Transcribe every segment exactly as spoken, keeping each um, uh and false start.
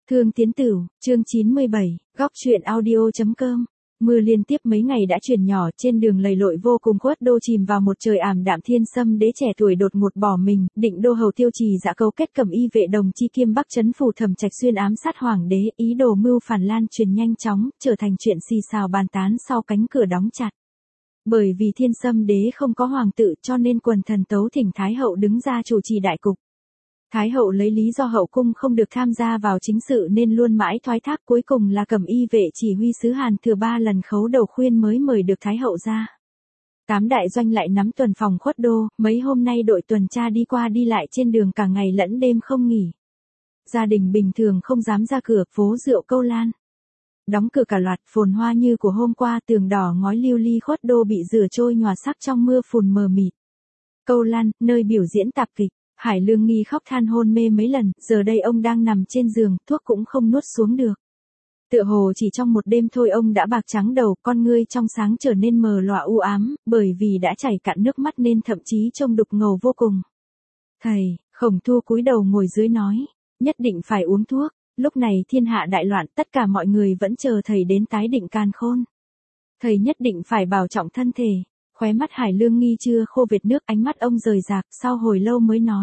Thương Tiến Tửu, chương chín mươi bảy, góc truyện audio.com. Mưa liên tiếp mấy ngày đã chuyển nhỏ, trên đường lầy lội vô cùng khuất đô chìm vào một trời ảm đạm. Thiên Sâm đế trẻ tuổi đột ngột bỏ mình, định đô hầu Tiêu Trì dạ cấu kết cẩm y vệ đồng chi kiêm bắc chấn phủ Thẩm Trạch Xuyên ám sát hoàng đế, ý đồ mưu phản lan truyền nhanh chóng, trở thành chuyện xì xào bàn tán sau cánh cửa đóng chặt. Bởi vì Thiên Sâm đế không có hoàng tự, cho nên quần thần tấu thỉnh Thái hậu đứng ra chủ trì đại cục. Thái hậu lấy lý do hậu cung không được tham gia vào chính sự nên luôn mãi thoái thác, cuối cùng là cẩm y vệ chỉ huy sứ Hàn Thừa ba lần khấu đầu khuyên mới mời được Thái hậu ra. Tám đại doanh lại nắm tuần phòng khuất đô, mấy hôm nay đội tuần tra đi qua đi lại trên đường cả ngày lẫn đêm không nghỉ. Gia đình bình thường không dám ra cửa, phố rượu câu lan. Đóng cửa cả loạt, phồn hoa như của hôm qua, tường đỏ ngói lưu ly khuất đô bị rửa trôi nhòa sắc trong mưa phùn mờ mịt. Câu lan, nơi biểu diễn tạp kịch. Hải Lương Nghi khóc than hôn mê mấy lần, giờ đây ông đang nằm trên giường, thuốc cũng không nuốt xuống được. Tựa hồ chỉ trong một đêm thôi ông đã bạc trắng đầu, con ngươi trong sáng trở nên mờ lòa u ám, bởi vì đã chảy cạn nước mắt nên thậm chí trông đục ngầu vô cùng. Thầy, Khổng Thu cúi đầu ngồi dưới nói, nhất định phải uống thuốc. Lúc này thiên hạ đại loạn, tất cả mọi người vẫn chờ thầy đến tái định càn khôn. Thầy nhất định phải bảo trọng thân thể. Khóe mắt Hải Lương Nghi chưa khô vệt nước, ánh mắt ông rời rạc, sau hồi lâu mới nói.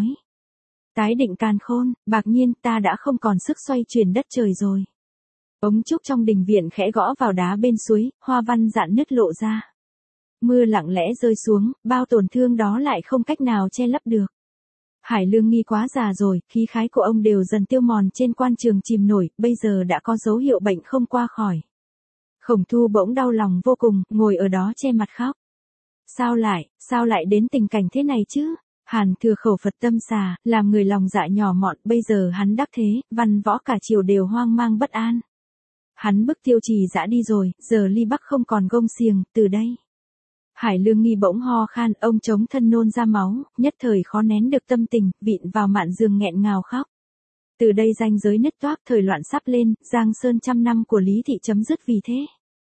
Tái định càn khôn, bạc nhiên ta đã không còn sức xoay chuyển đất trời rồi. Ống trúc trong đình viện khẽ gõ vào đá bên suối, hoa văn dạn nứt lộ ra. Mưa lặng lẽ rơi xuống, bao tổn thương đó lại không cách nào che lấp được. Hải Lương Nghi quá già rồi, khí khái của ông đều dần tiêu mòn trên quan trường chìm nổi, bây giờ đã có dấu hiệu bệnh không qua khỏi. Khổng Thu bỗng đau lòng vô cùng, ngồi ở đó che mặt khóc. Sao lại, sao lại đến tình cảnh thế này chứ? Hàn Thừa khẩu Phật tâm xà, làm người lòng dạ nhỏ mọn, bây giờ hắn đắc thế, văn võ cả triều đều hoang mang bất an. Hắn bức Tiêu Trì dã đi rồi, giờ ly bắc không còn gông xiềng, từ đây. Hải Lương Nghi bỗng ho khan, ông chống thân nôn ra máu, nhất thời khó nén được tâm tình, vịn vào mạn giường nghẹn ngào khóc. Từ đây ranh giới nứt toác, thời loạn sắp lên, giang sơn trăm năm của Lý thị chấm dứt vì thế.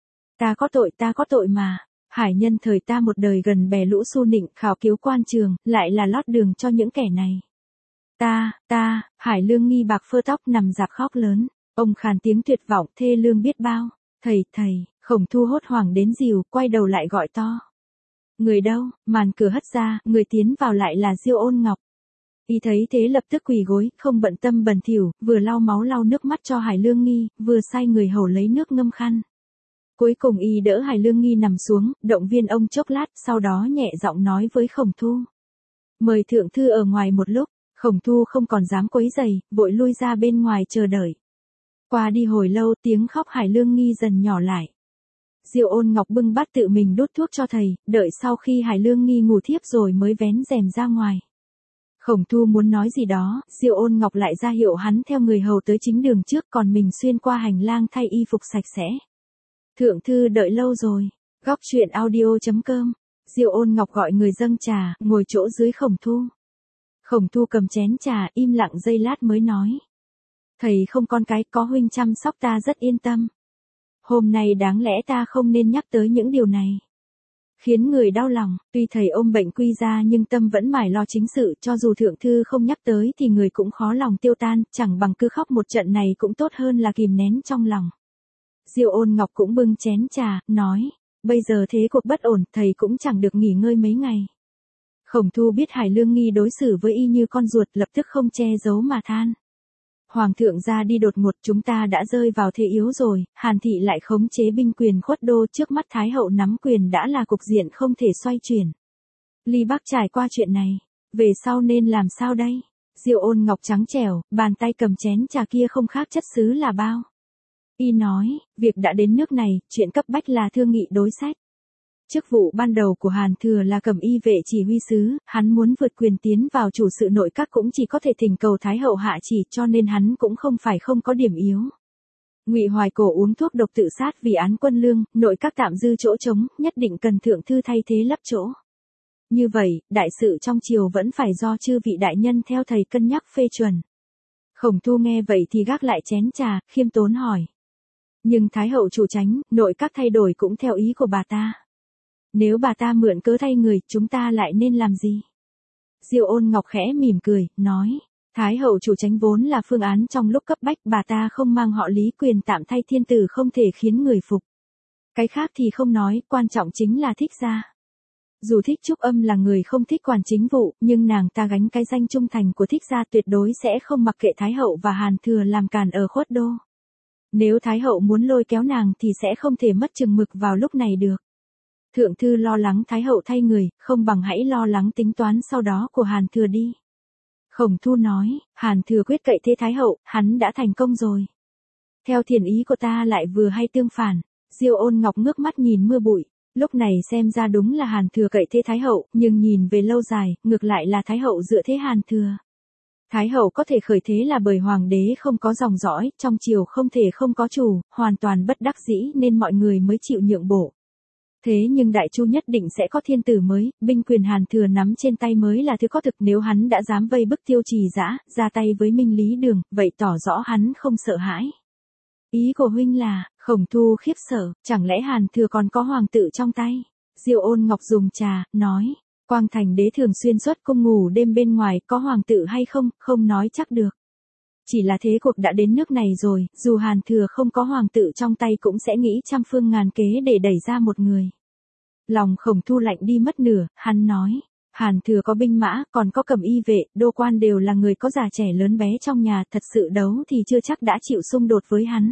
Ta có tội, ta có tội mà. Hải nhân thời ta một đời gần bè lũ su nịnh, khảo cứu quan trường, lại là lót đường cho những kẻ này. Ta, ta, Hải Lương Nghi bạc phơ tóc nằm dạp khóc lớn, ông khàn tiếng tuyệt vọng, thê lương biết bao. Thầy, thầy, Khổng Thu hốt hoảng đến dìu, quay đầu lại gọi to. Người đâu? Màn cửa hất ra, người tiến vào lại là Diêu Ôn Ngọc. Y thấy thế lập tức quỳ gối, không bận tâm bẩn thỉu, vừa lau máu lau nước mắt cho Hải Lương Nghi, vừa sai người hầu lấy nước ngâm khăn. Cuối cùng y đỡ Hải Lương Nghi nằm xuống, động viên ông chốc lát, sau đó nhẹ giọng nói với Khổng Thu. Mời thượng thư ở ngoài một lúc. Khổng Thu không còn dám quấy rầy, vội lui ra bên ngoài chờ đợi. Qua đi hồi lâu, tiếng khóc Hải Lương Nghi dần nhỏ lại. Diêu Ôn Ngọc bưng bát tự mình đút thuốc cho thầy, đợi sau khi Hải Lương Nghi ngủ thiếp rồi mới vén rèm ra ngoài. Khổng Thu muốn nói gì đó, Diêu Ôn Ngọc lại ra hiệu hắn theo người hầu tới chính đường trước, còn mình xuyên qua hành lang thay y phục sạch sẽ. Thượng thư đợi lâu rồi. Góc truyện audio.com. Diêu Ôn Ngọc gọi người dâng trà, ngồi chỗ dưới Khổng Thu. Khổng Thu cầm chén trà, im lặng giây lát mới nói. Thầy không con cái, có huynh chăm sóc ta rất yên tâm. Hôm nay đáng lẽ ta không nên nhắc tới những điều này. Khiến người đau lòng, tuy thầy ôm bệnh quy ra nhưng tâm vẫn mải lo chính sự, cho dù thượng thư không nhắc tới thì người cũng khó lòng tiêu tan, chẳng bằng cứ khóc một trận này cũng tốt hơn là kìm nén trong lòng. Diêu Ôn Ngọc cũng bưng chén trà, nói, bây giờ thế cuộc bất ổn, thầy cũng chẳng được nghỉ ngơi mấy ngày. Khổng Thu biết Hải Lương Nghi đối xử với y như con ruột, lập tức không che giấu mà than. Hoàng thượng ra đi đột ngột, chúng ta đã rơi vào thế yếu rồi, Hàn thị lại khống chế binh quyền khuất đô, trước mắt Thái hậu nắm quyền đã là cục diện không thể xoay chuyển. Ly Bắc trải qua chuyện này, về sau nên làm sao đây? Diêu Ôn Ngọc trắng trẻo, bàn tay cầm chén trà kia không khác chất xứ là bao. Y nói, việc đã đến nước này, chuyện cấp bách là thương nghị đối sách. Chức vụ ban đầu của Hàn Thừa là cẩm y vệ chỉ huy sứ, hắn muốn vượt quyền tiến vào chủ sự nội các cũng chỉ có thể thỉnh cầu Thái hậu hạ chỉ, cho nên hắn cũng không phải không có điểm yếu. Ngụy Hoài Cổ uống thuốc độc tự sát vì án quân lương, nội các tạm dư chỗ trống, nhất định cần thượng thư thay thế lấp chỗ. Như vậy, đại sự trong triều vẫn phải do chư vị đại nhân theo thầy cân nhắc phê chuẩn. Khổng Thu nghe vậy thì gác lại chén trà, khiêm tốn hỏi. Nhưng Thái hậu chủ tránh, nội các thay đổi cũng theo ý của bà ta. Nếu bà ta mượn cớ thay người, chúng ta lại nên làm gì? Diêu Ôn Ngọc khẽ mỉm cười, nói, Thái hậu chủ tránh vốn là phương án trong lúc cấp bách, bà ta không mang họ Lý, quyền tạm thay thiên tử không thể khiến người phục. Cái khác thì không nói, quan trọng chính là Thích gia. Dù Thích Trúc Âm là người không thích quản chính vụ, nhưng nàng ta gánh cái danh trung thành của Thích gia tuyệt đối sẽ không mặc kệ Thái hậu và Hàn Thừa làm càn ở Khuất Đô. Nếu Thái hậu muốn lôi kéo nàng thì sẽ không thể mất chừng mực vào lúc này được. Thượng thư lo lắng Thái hậu thay người, không bằng hãy lo lắng tính toán sau đó của Hàn Thừa đi. Khổng Thu nói, Hàn Thừa quyết cậy thế Thái hậu, hắn đã thành công rồi. Theo thiền ý của ta lại vừa hay tương phản. Diêu Ôn Ngọc ngước mắt nhìn mưa bụi, lúc này xem ra đúng là Hàn Thừa cậy thế Thái hậu, nhưng nhìn về lâu dài, ngược lại là Thái hậu dựa thế Hàn Thừa. Thái hậu có thể khởi thế là bởi hoàng đế không có dòng dõi, trong triều không thể không có chủ, hoàn toàn bất đắc dĩ nên mọi người mới chịu nhượng bộ. Thế nhưng Đại Chu nhất định sẽ có thiên tử mới, binh quyền Hàn Thừa nắm trên tay mới là thứ có thực, nếu hắn đã dám vây bức Tiêu Trì Dã, ra tay với Minh Lý Đường, vậy tỏ rõ hắn không sợ hãi. Ý của huynh là, Khổng Thu khiếp sợ, chẳng lẽ Hàn Thừa còn có hoàng tử trong tay? Diêu Ôn Ngọc dùng trà, nói, Quang Thành đế thường xuyên xuất cung ngủ đêm bên ngoài, có hoàng tử hay không, không nói chắc được. Chỉ là thế cuộc đã đến nước này rồi, dù Hàn Thừa không có hoàng tử trong tay cũng sẽ nghĩ trăm phương ngàn kế để đẩy ra một người. Lòng Khổng Thu lạnh đi mất nửa, hắn nói, Hàn Thừa có binh mã, còn có cẩm y vệ, đô quan đều là người có già trẻ lớn bé trong nhà, thật sự đấu thì chưa chắc đã chịu xung đột với hắn.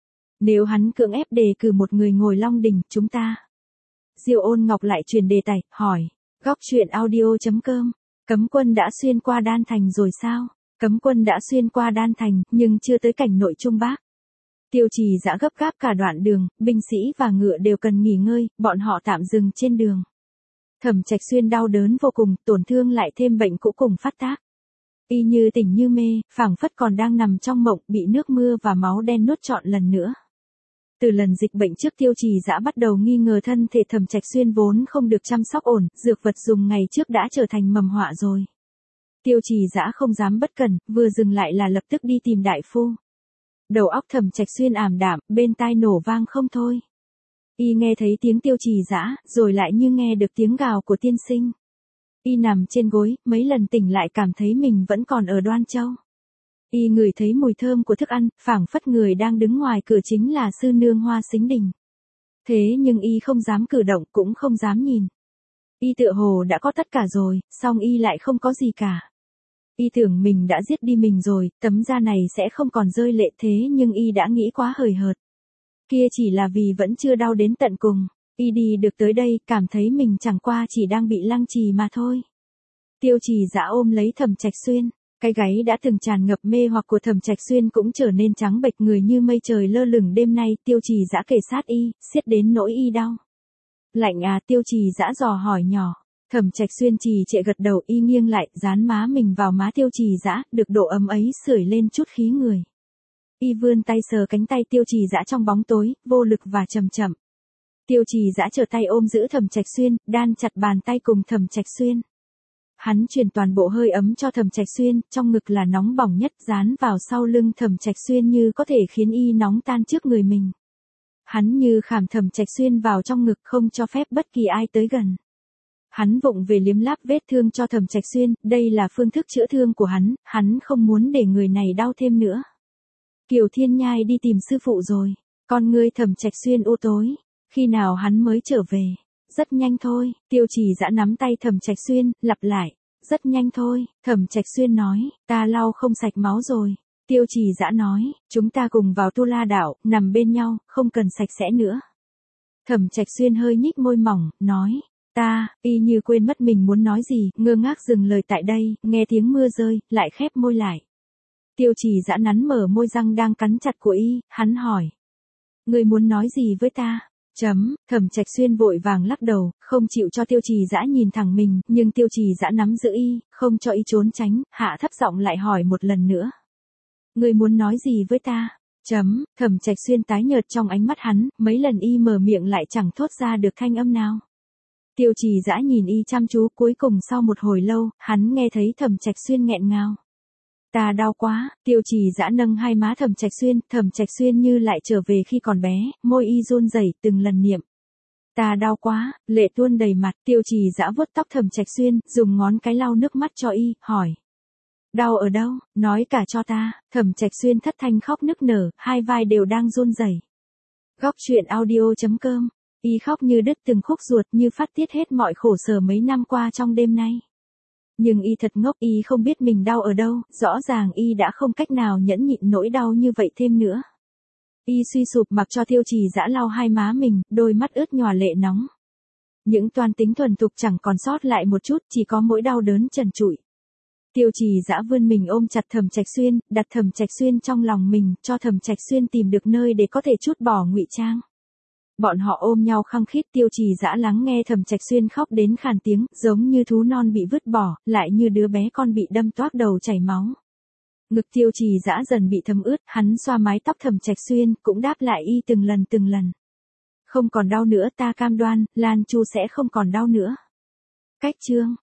Nếu hắn cưỡng ép đề cử một người ngồi Long Đình, chúng ta. Diêu Ôn Ngọc lại truyền đề tài, hỏi, góc truyện audio chấm com, cấm quân đã xuyên qua Đan Thành rồi sao? Cấm quân đã xuyên qua Đan Thành, nhưng chưa tới cảnh nội Trung Bắc. Tiêu Trì Dã gấp gáp cả đoạn đường, binh sĩ và ngựa đều cần nghỉ ngơi, bọn họ tạm dừng trên đường. Thẩm Trạch Xuyên đau đớn vô cùng, tổn thương lại thêm bệnh cũ cùng phát tác. Y như tỉnh như mê, phảng phất còn đang nằm trong mộng, bị nước mưa và máu đen nuốt trọn lần nữa. Từ lần dịch bệnh trước, Tiêu Trì Dã bắt đầu nghi ngờ thân thể Thẩm Trạch Xuyên vốn không được chăm sóc ổn, dược vật dùng ngày trước đã trở thành mầm họa rồi. Tiêu Trì Dã không dám bất cẩn, vừa dừng lại là lập tức đi tìm đại phu. Đầu óc Thẩm Trạch Xuyên ảm đạm, bên tai nổ vang không thôi. Y nghe thấy tiếng Tiêu Trì Dã, rồi lại như nghe được tiếng gào của tiên sinh. Y nằm trên gối, mấy lần tỉnh lại cảm thấy mình vẫn còn ở Đoan Châu. Y ngửi thấy mùi thơm của thức ăn, phảng phất người đang đứng ngoài cửa chính là sư nương Hoa Sính Đình. Thế nhưng Y không dám cử động, cũng không dám nhìn. Y tựa hồ đã có tất cả rồi, song Y lại không có gì cả. Y tưởng mình đã giết đi mình rồi, tấm da này sẽ không còn rơi lệ, thế nhưng Y đã nghĩ quá hời hợt. Kia chỉ là vì vẫn chưa đau đến tận cùng. Y đi được tới đây, cảm thấy mình chẳng qua chỉ đang bị lăng trì mà thôi. Tiêu Trì Dã ôm lấy Thẩm Trạch Xuyên, cái gáy đã từng tràn ngập mê hoặc của Thẩm Trạch Xuyên cũng trở nên trắng bệch, người như mây trời lơ lửng đêm nay. Tiêu Trì Dã kề sát Y, siết đến nỗi Y đau. Lạnh à? Tiêu Trì Dã dò hỏi nhỏ. Thẩm Trạch Xuyên trì trệ gật đầu, Y nghiêng lại, dán má mình vào má Tiêu Trì Dã, được độ ấm ấy sưởi lên chút khí người. Y vươn tay sờ cánh tay Tiêu Trì Dã trong bóng tối, vô lực và chậm chậm. Tiêu Trì Dã trở tay ôm giữ Thẩm Trạch Xuyên, đan chặt bàn tay cùng Thẩm Trạch Xuyên. Hắn truyền toàn bộ hơi ấm cho Thẩm Trạch Xuyên, trong ngực là nóng bỏng nhất, dán vào sau lưng Thẩm Trạch Xuyên như có thể khiến Y nóng tan trước người mình. Hắn như khảm Thẩm Trạch Xuyên vào trong ngực, không cho phép bất kỳ ai tới gần. Hắn vụng về liếm láp vết thương cho Thẩm Trạch Xuyên, đây là phương thức chữa thương của hắn, hắn không muốn để người này đau thêm nữa. Kiều Thiên Nhai đi tìm sư phụ rồi, con ngươi Thẩm Trạch Xuyên u tối, khi nào hắn mới trở về? Rất nhanh thôi. Tiêu Trì Dã nắm tay Thẩm Trạch Xuyên, lặp lại, rất nhanh thôi. Thẩm Trạch Xuyên nói, ta lau không sạch máu rồi. Tiêu Trì Dã nói, chúng ta cùng vào Tu La đảo, nằm bên nhau, không cần sạch sẽ nữa. Thẩm Trạch Xuyên hơi nhích môi mỏng, nói, ta. Y như quên mất mình muốn nói gì, ngơ ngác dừng lời tại đây, nghe tiếng mưa rơi, lại khép môi lại. Tiêu Trì Dã nắn mở môi răng đang cắn chặt của Y, hắn hỏi, ngươi muốn nói gì với ta? Chấm. Thẩm Trạch Xuyên vội vàng lắc đầu, không chịu cho Tiêu Trì Dã nhìn thẳng mình, nhưng Tiêu Trì Dã nắm giữ Y, không cho Y trốn tránh, hạ thấp giọng lại hỏi một lần nữa. Ngươi muốn nói gì với ta? Chấm. Thẩm Trạch Xuyên tái nhợt trong ánh mắt hắn, mấy lần Y mở miệng lại chẳng thốt ra được thanh âm nào. Tiêu Trì Dã nhìn Y chăm chú, cuối cùng sau một hồi lâu, hắn nghe thấy Thẩm Trạch Xuyên nghẹn ngào. Ta đau quá. Tiêu Trì Dã nâng hai má Thẩm Trạch Xuyên, Thẩm Trạch Xuyên như lại trở về khi còn bé, môi Y run rẩy từng lần niệm. Ta đau quá, lệ tuôn đầy mặt. Tiêu Trì Dã vuốt tóc Thẩm Trạch Xuyên, dùng ngón cái lau nước mắt cho Y, hỏi. Đau ở đâu, nói cả cho ta, Thẩm Trạch Xuyên thất thanh khóc nức nở, hai vai đều đang run rẩy. Góc truyện audio.com, y khóc như đứt từng khúc ruột, như phát tiết hết mọi khổ sở mấy năm qua trong đêm nay. Nhưng y thật ngốc, y không biết mình đau ở đâu, rõ ràng y đã không cách nào nhẫn nhịn nỗi đau như vậy thêm nữa. Y suy sụp mặc cho Tiêu Trì Dã lau hai má mình, đôi mắt ướt nhòa lệ nóng. Những toan tính thuần thục chẳng còn sót lại một chút, chỉ có mỗi đau đớn trần trụi. Tiêu Trì Dã vươn mình ôm chặt Thẩm Trạch Xuyên, đặt Thẩm Trạch Xuyên trong lòng mình, cho Thẩm Trạch Xuyên tìm được nơi để có thể trút bỏ ngụy trang. Bọn họ ôm nhau khăng khít, Tiêu Trì Dã lắng nghe Thẩm Trạch Xuyên khóc đến khàn tiếng, giống như thú non bị vứt bỏ, lại như đứa bé con bị đâm toác đầu chảy máu. Ngực Tiêu Trì Dã dần bị thấm ướt, hắn xoa mái tóc Thẩm Trạch Xuyên, cũng đáp lại y từng lần từng lần. Không còn đau nữa, ta cam đoan, Lan Chu sẽ không còn đau nữa. Cách chương